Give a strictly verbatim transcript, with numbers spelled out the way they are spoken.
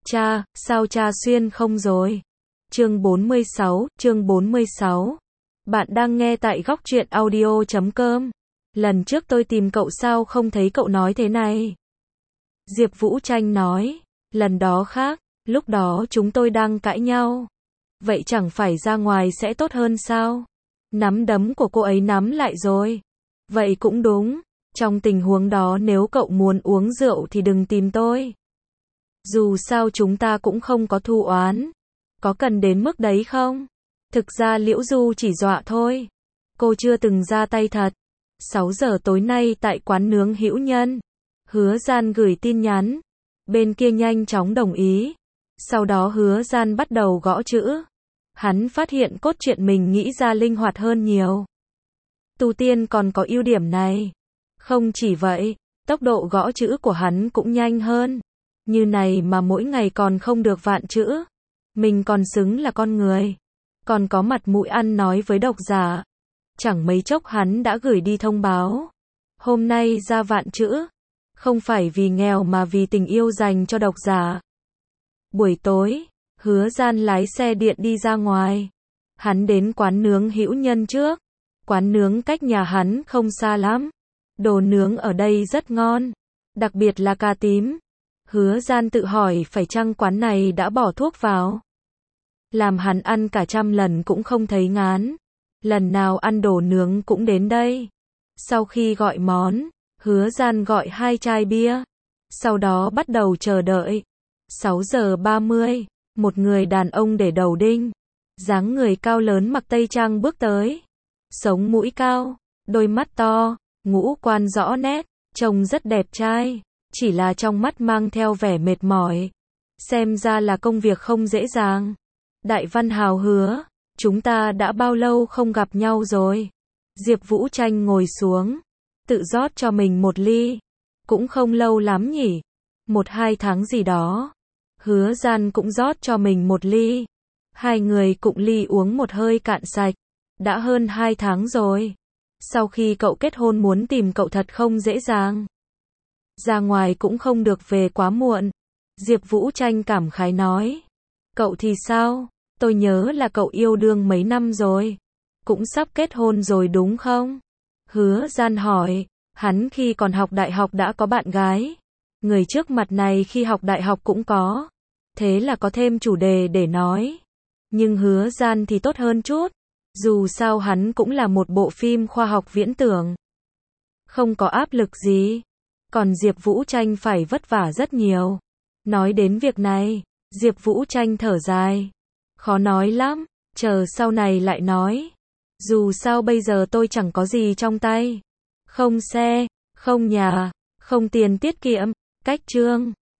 Cha, sao cha xuyên không rồi? Chương bốn mươi sáu, chương bốn mươi sáu. Bạn đang nghe tại góc truyện audio chấm com. Lần trước tôi tìm cậu sao không thấy cậu nói thế này? Diệp Vũ Tranh nói, lần đó khác, lúc đó chúng tôi đang cãi nhau. Vậy chẳng phải ra ngoài sẽ tốt hơn sao? Nắm đấm của cô ấy nắm lại rồi. Vậy cũng đúng, trong tình huống đó nếu cậu muốn uống rượu thì đừng tìm tôi. Dù sao chúng ta cũng không có thù oán. Có cần đến mức đấy không? Thực ra Liễu Du chỉ dọa thôi. Cô chưa từng ra tay thật. sáu giờ tối nay tại quán nướng Hữu Nhân. Hứa Gian gửi tin nhắn. Bên kia nhanh chóng đồng ý. Sau đó Hứa Gian bắt đầu gõ chữ. Hắn phát hiện cốt truyện mình nghĩ ra linh hoạt hơn nhiều. Tu Tiên còn có ưu điểm này. Không chỉ vậy, tốc độ gõ chữ của hắn cũng nhanh hơn. Như này mà mỗi ngày còn không được vạn chữ. Mình còn xứng là con người. Còn có mặt mũi ăn nói với độc giả. Chẳng mấy chốc hắn đã gửi đi thông báo. Hôm nay ra vạn chữ. Không phải vì nghèo mà vì tình yêu dành cho độc giả. Buổi tối, Hứa Gian lái xe điện đi ra ngoài. Hắn đến quán nướng Hữu Nhân trước. Quán nướng cách nhà hắn không xa lắm. Đồ nướng ở đây rất ngon. Đặc biệt là cà tím. Hứa Gian tự hỏi phải chăng quán này đã bỏ thuốc vào. Làm hắn ăn cả trăm lần cũng không thấy ngán. Lần nào ăn đồ nướng cũng đến đây. Sau khi gọi món, Hứa Gian gọi hai chai bia. Sau đó bắt đầu chờ đợi. sáu giờ ba mươi, một người đàn ông để đầu đinh. Dáng người cao lớn mặc tây trang bước tới. Sống mũi cao, đôi mắt to, ngũ quan rõ nét, trông rất đẹp trai. Chỉ là trong mắt mang theo vẻ mệt mỏi. Xem ra là công việc không dễ dàng. Đại Văn Hào Hứa, chúng ta đã bao lâu không gặp nhau rồi? Diệp Vũ Tranh ngồi xuống, tự rót cho mình một ly. Cũng không lâu lắm nhỉ? Một hai tháng gì đó. Hứa Gian cũng rót cho mình một ly. Hai người cụng ly uống một hơi cạn sạch. Đã hơn hai tháng rồi. Sau khi cậu kết hôn muốn tìm cậu thật không dễ dàng. Ra ngoài cũng không được về quá muộn. Diệp Vũ Tranh cảm khái nói. Cậu thì sao? Tôi nhớ là cậu yêu đương mấy năm rồi. Cũng sắp kết hôn rồi đúng không? Hứa Gian hỏi. Hắn khi còn học đại học đã có bạn gái. Người trước mặt này khi học đại học cũng có. Thế là có thêm chủ đề để nói. Nhưng Hứa Gian thì tốt hơn chút. Dù sao hắn cũng là một bộ phim khoa học viễn tưởng. Không có áp lực gì. Còn Diệp Vũ Tranh phải vất vả rất nhiều. Nói đến việc này, Diệp Vũ Tranh thở dài. Khó nói lắm, chờ sau này lại nói. Dù sao bây giờ tôi chẳng có gì trong tay. Không xe, không nhà, không tiền tiết kiệm, cách trương.